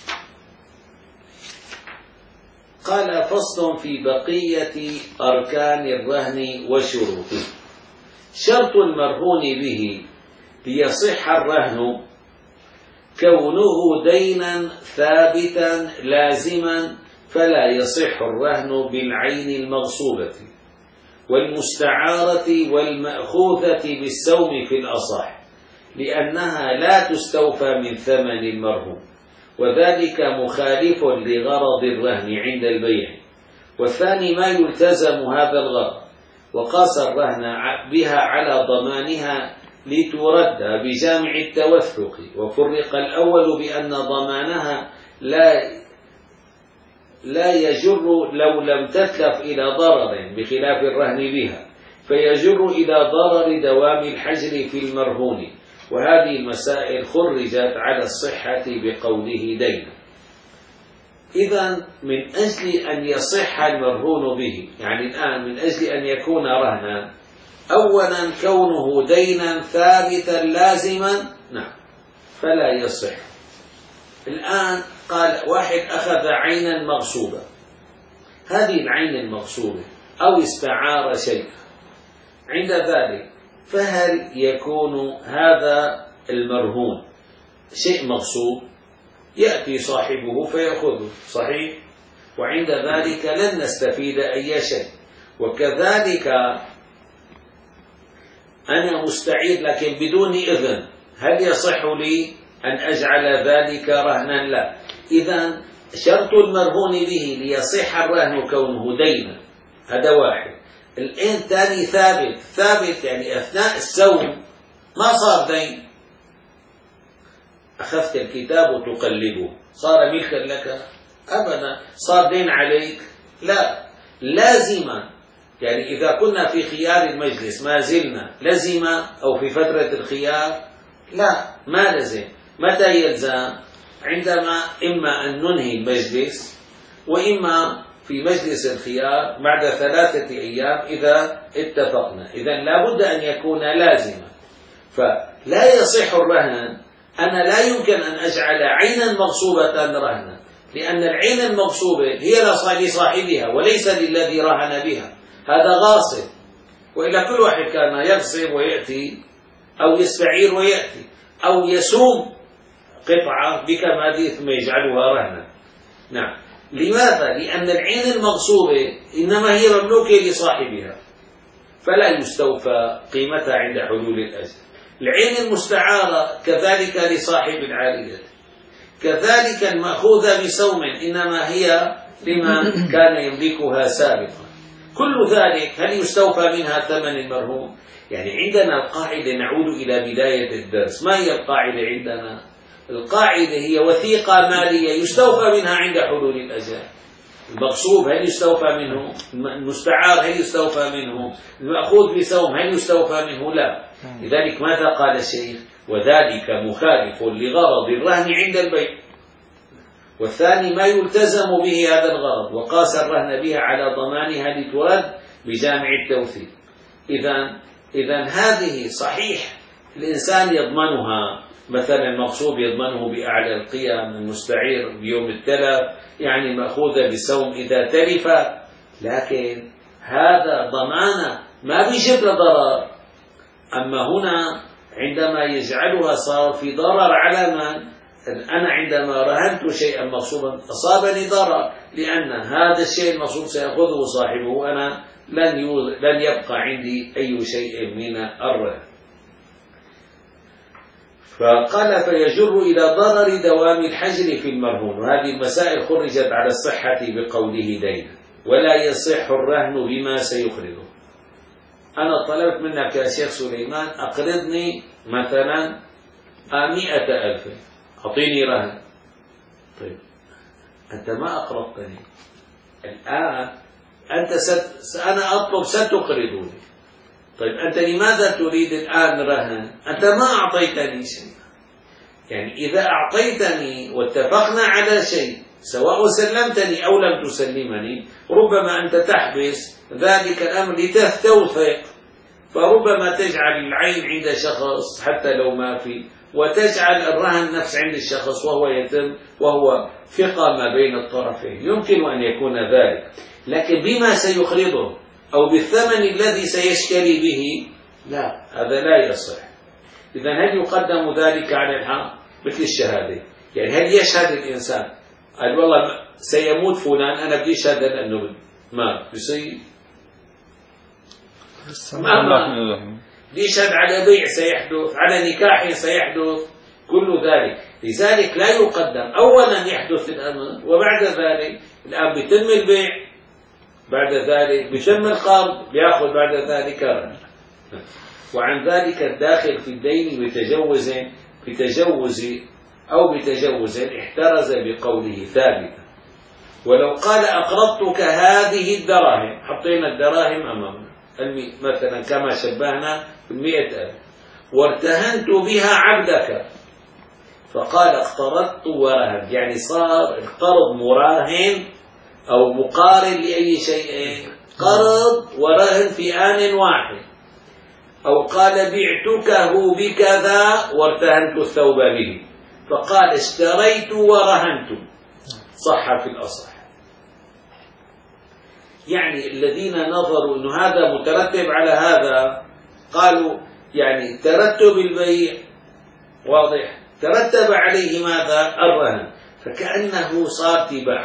قال: فصل في بقية أركان الرهن وشروطه. شرط المرهون به ليصح الرهن كونه دينا ثابتا لازما، فلا يصح الرهن بالعين المغصوبة والمستعارة والمأخوذة بالسوم في الأصح، لأنها لا تستوفى من ثمن المرهون، وذلك مخالف لغرض الرهن عند البيع. والثاني ما يلتزم هذا الغرض، وقاس الرهن بها على ضمانها لترد بجامع التوثق. وفرق الأول بأن ضمانها لا لا يجر لو لم تتلف إلى ضرر، بخلاف الرهن بها فيجر إلى ضرر دوام الحجر في المرهون. وهذه المسائل خرجت على الصحة بقوله دين. إذا من أجل أن يصح المرهون به، يعني الآن من أجل أن يكون رهنا، أولا كونه دينا ثابتا لازما، نعم، فلا يصح. الآن قال واحد أخذ عينا مغصوبة، هذه العين المغصوبة أو استعار شيئا، عند ذلك فهل يكون هذا المرهون شيء مغصوب؟ يأتي صاحبه فيأخذه، صحيح؟ وعند ذلك لن نستفيد أي شيء. وكذلك أنا مستعير لكن بدون إذن، هل يصح لي أن أجعل ذلك رهنا؟ لا. إذن شرط المرهون به ليصح الرهن كونه دينا، هذا واحد. الآن ثاني ثابت، ثابت يعني أثناء السوم ما صار دين، أخذت الكتاب وتقلبه صار ملكا لك؟ أبدا. صار دين عليك؟ لا. لازما، يعني إذا كنا في خيار المجلس ما زلنا لزم، أو في فترة الخيار لا، ما لزم. متى يلزم؟ عندما إما أن ننهي المجلس، وإما في مجلس الخيار بعد ثلاثة أيام إذا اتفقنا. إذن لا بد أن يكون لازما. فلا يصح الرهن، أنا لا يمكن أن أجعل عينا مغصوبة رهنا، لأن العين المغصوبة هي لصاحبها وليس للذي رهن بها، هذا غاصب. وإلا كل واحد كان يغصب ويأتي، أو يستعير ويأتي، أو يسوم قطعة بكم هذه ثم يجعلها رهنا. نعم. لماذا؟ لأن العين المغصوبة إنما هي مملوكة لصاحبها، فلا يستوفى قيمتها عند حلول الأجل. العين المستعارة كذلك لصاحب العارية، كذلك المأخوذة بسوم إنما هي لمن كان يملكها سابقا. كل ذلك هل يستوفى منها ثمن المرهون؟ يعني عندنا القاعدة، نعود إلى بداية الدرس، ما هي القاعدة عندنا؟ القاعدة هي وثيقة مالية يستوفى منها عند حلول الأجل. المغصوب هل يستوفى منه؟ المستعار هل يستوفى منه؟ المأخوذ بسوم هل يستوفى منه؟ لا. لذلك ماذا قال الشيخ؟ وذلك مخالف لغرض الرهن عند البيع، والثاني ما يلتزم به هذا الغرض، وقاس الرهن بها على ضمانها لترد بجامع التوثيق. إذن إذن هذه صحيح الإنسان يضمنها، مثلا المغصوب يضمنه بأعلى القيم، المستعير بيوم التلف، يعني المأخوذة بسوم إذا تلف، لكن هذا ضمانة ما بيجيب ضرر. أما هنا عندما يجعلها صار في ضرر على من؟ أنا عندما رهنت شيئا مغصوبا أصابني ضرر، لأن هذا الشيء المغصوب سيأخذه صاحبه، أنا لن لن يبقى عندي أي شيء من الرهن. فقال فيجر إلى ضرر دوام الحجر في المرهون. وهذه المسائل خرجت على الصحة بقوله دين، ولا يصح الرهن بما سيخرجه. أنا طلبت منك يا شيخ سليمان أقرضني مثلا مئة ألف، أعطيني رهن. طيب أنت ما أقرضتني، الآن أنت ست... أنا أطلب ستقرضني. طيب أنت لماذا تريد الآن رهن؟ أنت ما أعطيتني شيء. يعني إذا أعطيتني واتفقنا على شيء، سواء سلمتني أو لم تسلمني، ربما أنت تحبس ذلك الأمر لتستوثق، فربما تجعل العين عند شخص حتى لو ما في، وتجعل الرهن نفس عند الشخص وهو يتم وهو ثقة ما بين الطرفين. يمكن أن يكون ذلك، لكن بما سيخرضه أو بالثمن الذي سيشتري به، لا، هذا لا يصح. إذن هل يقدم ذلك على الحق؟ مثل الشهادة، يعني هل يشهد الإنسان قال والله سيموت فلان أنا بدي أشهد أنه مات، بصير ما بدي أشهد على بيع سيحدث، على نكاح سيحدث، كل ذلك. لذلك لا يقدم، أولا يحدث الأمر وبعد ذلك الآن بيتم البيع، بعد ذلك بيتم القرض، بيأخذ بعد ذلك رهن. وعن ذلك الداخل في الدين بتجوز بتجوز أو بتجوز احترز بقوله ثابتا. ولو قال أقرضتك هذه الدراهم، حطينا الدراهم أمامنا مثلا كما شبهنا بالمئة ألف، وارتهنت بها عبدك. فقال اقترضت ورهن، يعني صار القرض مراهن أو مقارن لأي شيء، قرض ورهن في آن واحد. أو قال بعتكه بكذا وارتهنت الثوب به، فقال اشتريت ورهنت، صح في الأصح. يعني الذين نظروا أن هذا مترتب على هذا قالوا يعني ترتب البيع واضح، ترتب عليه ماذا؟ الرهن، فكأنه صار تباع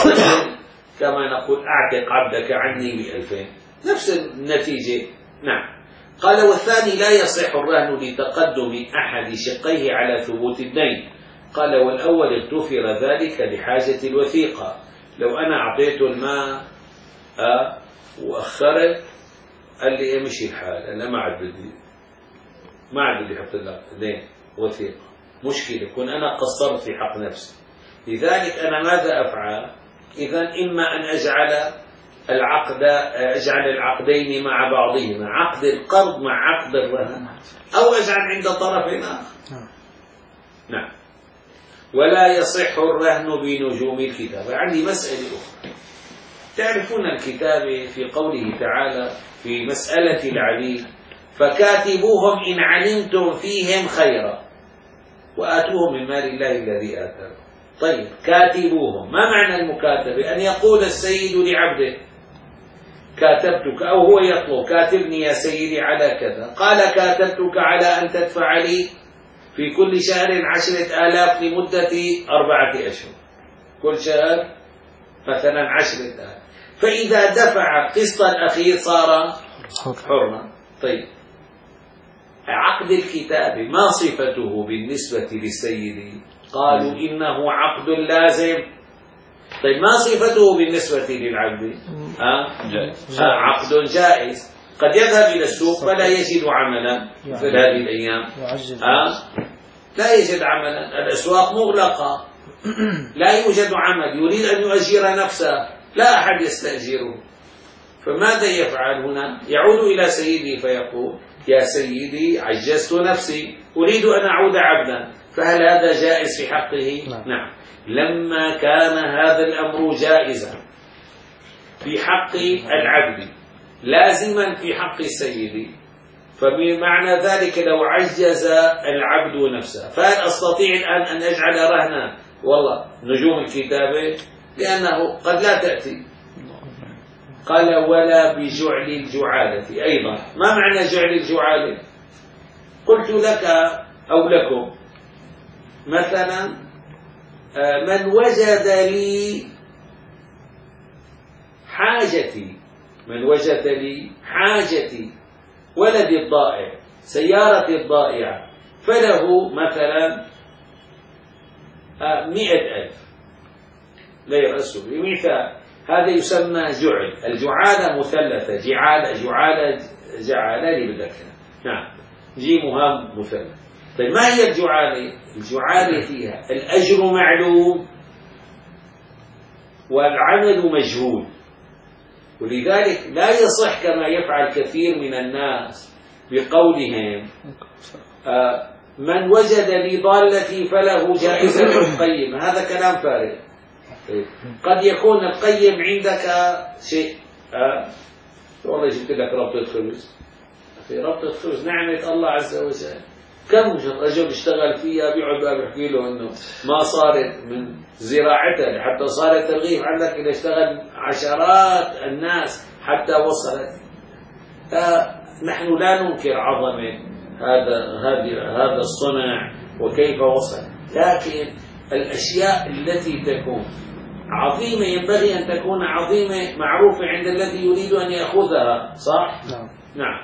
كما نقول أعتق عبدك عني بألفين، نفس النتيجة. نعم. قال والثاني لا يصح الرهن لتقدم أحد شقيه على ثبوت الدين. قال والأول اغتفر ذلك لحاجة الوثيقة، لو أنا أعطيته الماء أه وأخرت قال لي امشي الحال، أنا ما عاد بدي ما عاد بدي أحط لك دين وثيقة، مشكلة، كون أنا قصرت في حق نفسي. لذلك أنا ماذا أفعل؟ إذا إما أن أجعل العقد أجعل العقدين مع بعضهما، عقد القرض مع عقد الرهن، أو أجعل عند طرف آخر. نعم. ولا يصح الرهن بنجوم الكتابة. عندي مسألة أخرى، تعرفون الكتابة في قوله تعالى في مسألة العبيد فكاتبوهم إن علمتم فيهم خيرا وآتوهم من مال الله الذي آتاكم. طيب كاتبوهم، ما معنى المكاتبة؟ أن يقول السيد لعبده كاتبتك، أو هو يطلب كاتبني يا سيدي على كذا، قال كاتبتك على أن تدفع لي في كل شهر عشرة آلاف لمدة أربعة أشهر، كل شهر مثلا عشرة آلاف، فإذا دفع قسط الأخير صار حرما. طيب عقد الكتاب ما صفته بالنسبة للسيد؟ قالوا إنه عقد لازم. طيب ما صفته بالنسبة للعبد؟ ها؟ جائز. عقد جائز، قد يذهب إلى السوق فلا يجد عملا مثل هذه الأيام، ها؟ لا يجد عملا، الأسواق مغلقة، لا يوجد عمل، يريد أن يؤجر نفسه، لا أحد يستأجره، فماذا يفعل هنا؟ يعود إلى سيده فيقول يا سيدي عجزت نفسي أريد أن أعود عبدا، فهل هذا جائز في حقه؟ نعم. نعم. لما كان هذا الأمر جائزا في حق العبد لازما في حق السيد، فبمعنى ذلك لو عجز العبد نفسه فهل أستطيع الآن أن أجعل رهنا والله نجوم الكتابة؟ لأنه قد لا تأتي. قال ولا بجعل الجعالة أيضا. ما معنى جعل الجعالة؟ قلت لك أو لكم مثلا من وجد لي حاجتي، من وجد لي حاجتي ولدي الضائع، سيارتي الضائعة، فله مثلا مئة ألف ليرة سوري مثال، هذا يسمى جعل. الجعالة مثلثة، جعالة جعالة جعالة لبذكرة، نعم، جيمها مثلث. طيب ما هي الجعالة؟ الجعالة فيها الأجر معلوم والعمل مجهول، ولذلك لا يصح كما يفعل كثير من الناس بقولهم آه من وجد لي ضالتي فله جائزة القيم، هذا كلام فارغ. قد يكون القيم عندك شيء آه والله جبت لك ربطة خبز، في ربطة خبز نعمة الله عز وجل، كم رجل اشتغل فيها بيقعد بقى بيحكي له انه ما صارت من زراعتها حتى صارت الرغيف عندك، اللي اشتغل عشرات الناس حتى وصلت. نحن لا ننكر عظمة هذا هذا هذا الصنع وكيف وصل، لكن الأشياء التي تكون عظيمة ينبغي أن تكون عظيمة معروفة عند الذي يريد أن يأخذها، صح؟ نعم. نعم.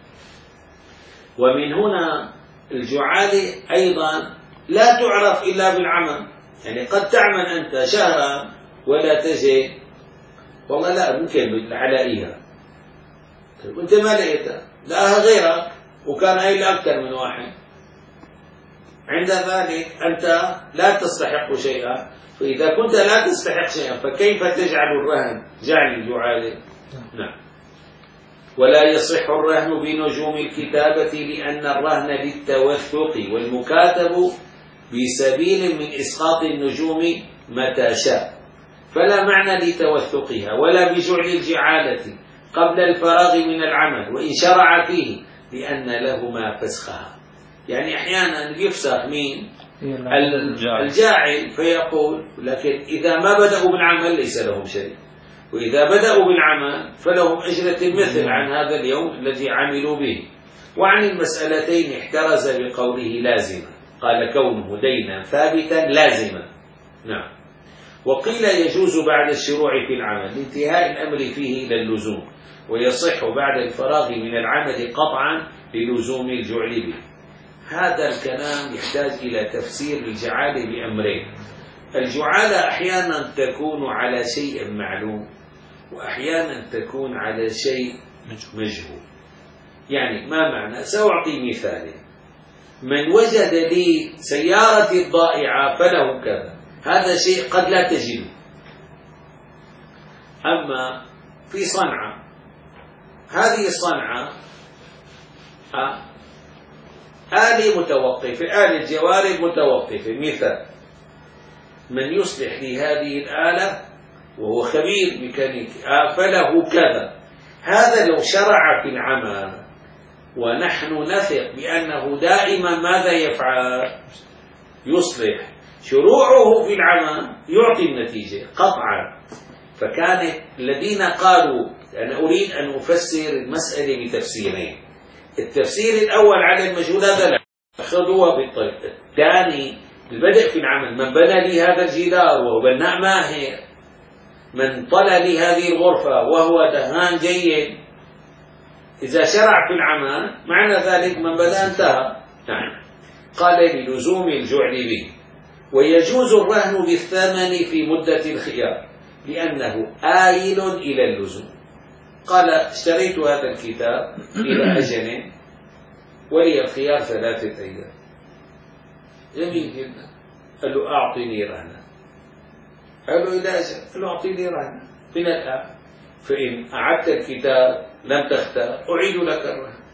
ومن هنا الجعالة أيضا لا تعرف إلا بالعمل، يعني قد تعمل أنت شهرا ولا تجي والله لا ممكن علائها، طيب أنت ما لقيتها، لقاها غيرك وكان هاي أكثر من واحد، عند ذلك أنت لا تستحق شيئا. فإذا كنت لا تستحق شيئا فكيف تجعل الرهن جعل الجعالة؟ نعم. ولا يصح الرهن بنجوم الكتابة لأن الرهن للتوثق والمكاتب بسبيل من إسقاط النجوم متى شاء، فلا معنى لتوثقها ولا بجعل الجعالة قبل الفراغ من العمل وإن شرع فيه لأن لهما فسخها. يعني أحيانا يفسخ مين؟ الجاعل فيقول لكن إذا ما بدأوا بالعمل ليس لهم شيء، وإذا بدأوا بالعمل فلهم أجرة المثل عن هذا اليوم الذي عملوا به. وعن المسألتين احترز بقوله لازما، قال كونه دينا ثابتا لازما. نعم. وقيل يجوز بعد الشروع في العمل لانتهاء الأمر فيه إلى اللزوم، ويصح بعد الفراغ من العمل قطعا للزوم الجعل به. هذا الكلام يحتاج إلى تفسير الجعالة بأمرين. الجعالة أحيانا تكون على شيء معلوم وأحيانا تكون على شيء مجهول. يعني ما معنى؟ سأعطي مثال. من وجد لي سيارتي الضائعة فله كذا، هذا شيء قد لا تجده. أما في صنعة، هذه الصنعة آلة متوقفة، آلة الجوارب متوقفة. مثال، من يصلح لي هذه الآلة وهو خبير ميكانيكي فله كذا. هذا لو شرع في العمل ونحن نثق بأنه دائما ماذا يفعل؟ يصلح. شروعه في العمل يعطي النتيجة قطعا. فكان الذين قالوا أنا أريد أن أفسر المسألة بتفسيرين. التفسير الأول على المجهول هذا لا أخذوها بالطريق. الثاني البدء في العمل، من بنى لي هذا الجدار وهو بناء ماهر، من طلى لي هذه الغرفة وهو دهان جيد، إذا شرع في العمل معنى ذلك من بدأ انتهى. نعم. قال للزوم الجعل به. ويجوز الرهن بالثمن في مدة الخيار لأنه آيل إلى اللزوم. قال اشتريت هذا الكتاب إلى أجل ولي الخيار ثلاثة أيام. جميل جدا. قال له أعطني رهنا. قال له إلى أجل. قال له أعطني رهنا من الآن، فإن أعدت الكتاب لم تختار أعيد لك الرهن،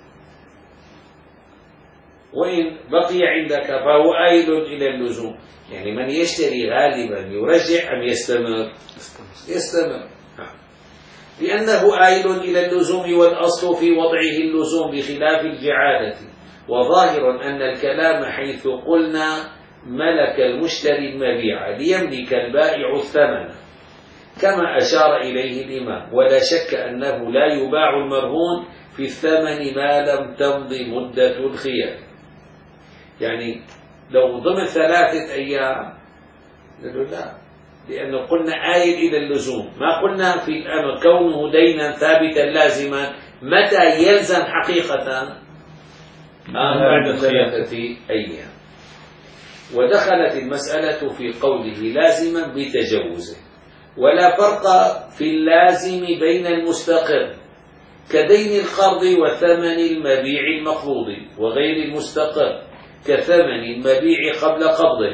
وإن بقي عندك فهو آيل إلى اللزوم. يعني من يشتري غالبا يرجع أم يستمر؟ يستمر. لأنه آيل إلى اللزوم، والأصل في وضعه اللزوم بخلاف الجعالة. وظاهر أن الكلام حيث قلنا ملك المشتري المبيع ليملك البائع الثمن كما أشار إليه الإمام. ولا شك أنه لا يباع المرهون في الثمن ما لم تمضي مدة الخيار. يعني لو ضمن ثلاثة أيام نقول لا، لأنه قلنا آيل إلى اللزوم، ما قلنا في الأمر كونه دينا ثابتا لازما. متى يلزم حقيقة؟ بعد ثلاثة أيام. ودخلت المسألة في قوله لازما بتجوزه. ولا فرق في اللازم بين المستقر كدين القرض وثمن المبيع المقبوض، وغير المستقر كثمن المبيع قبل قبضه،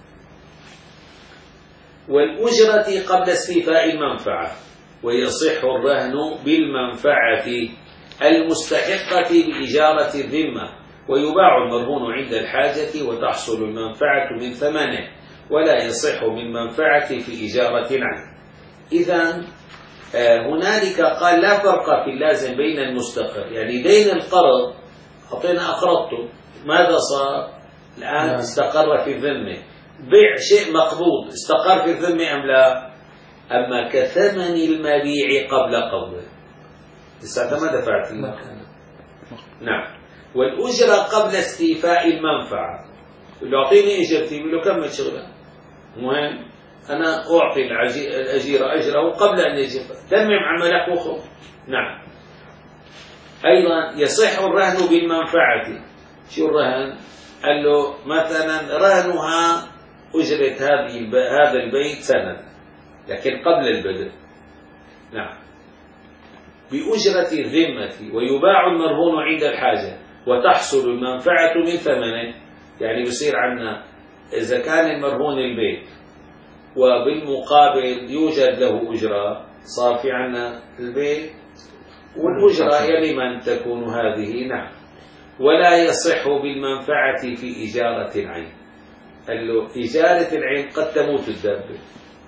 والأجرة قبل استيفاء المنفعة. ويصح الرهن بالمنفعة المستحقة لإجارة الذمة، ويباع المرهون عند الحاجة وتحصل المنفعة من ثمنه، ولا يصح من منفعة في إجارة عنه. إذن هنالك قال لا فرق في اللازم بين المستقر. يعني دين القرض أعطينا أقرضته، ماذا صار؟ الآن استقر في الذمة. بيع شيء مقبوض استقر في الذمة أم لا؟ أما كثمن المبيع قبل قبضه لسه ما دفعت المكان. نعم. والأجرة قبل استيفاء المنفعة. اللي أعطيني إجرتي بيقول له كمل شغله، مهم أنا أعطي الأجير أجره قبل أن يجي تمم عملك وخذ. نعم. أيضا يصح الرهن بالمنفعة. شو الرهن؟ قال له مثلا رهنها أجرة هذه هذا البيت سنة لكن قبل البدء. نعم. بأجرة الذمة، ويباع المرهون عند الحاجة وتحصل المنفعة من ثمنه. يعني بصير عندنا إذا كان المرهون البيت وبالمقابل يوجد له أجرة، صار في عندنا البيت والأجرة لمن تكون هذه؟ نعم. ولا يصح بالمنفعة في إجارة العين. قال له إجارة العين قد تموت الدابة،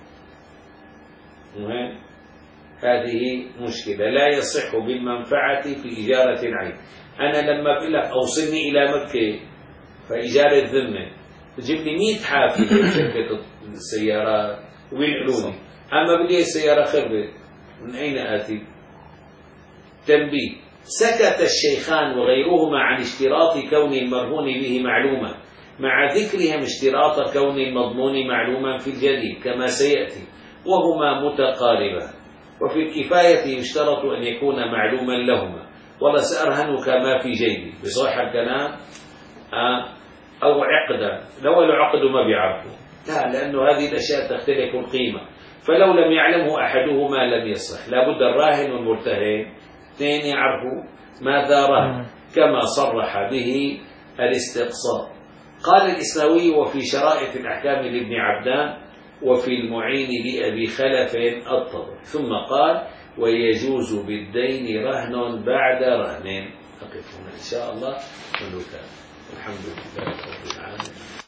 مهم. هذه مشكلة. لا يصح بالمنفعة في إجارة العين. أنا لما بقول لك أوصلني إلى مكة فإجارة ذمة، تجيب لي مئة حافلة شركة السيارات وينقلوني، أما بدي السيارة خربت من أين آتي؟ تنبيه: سكت الشيخان وغيرهما عن اشتراط كون المرهون به معلوما، مع ذكرهم اشتراط كون المضمون معلوما في الجديد كما سيأتي، وهما متقاربان. وفي الكفاية يشترط أن يكون معلوما لهما. والله سأرهنك ما في جيبي، بصح الكلام آه أو عقدا، لو العقد ما بيعرفه، لا، لأنه هذه الأشياء تختلف القيمة، فلو لم يعلمه أحدهما لم يصح. لابد الراهن والمرتهن اثنين يعرفوا ماذا رهن، كما صرح به الاستقصاء. قال الإسلوي: وفي شرائط الأحكام لابن عبدان وفي المعين لأبي خلف الطبر. ثم قال: ويجوز بالدين رهن بعد رهن. أقف هنا إن شاء الله ونكمل. الحمد لله رب العالمين.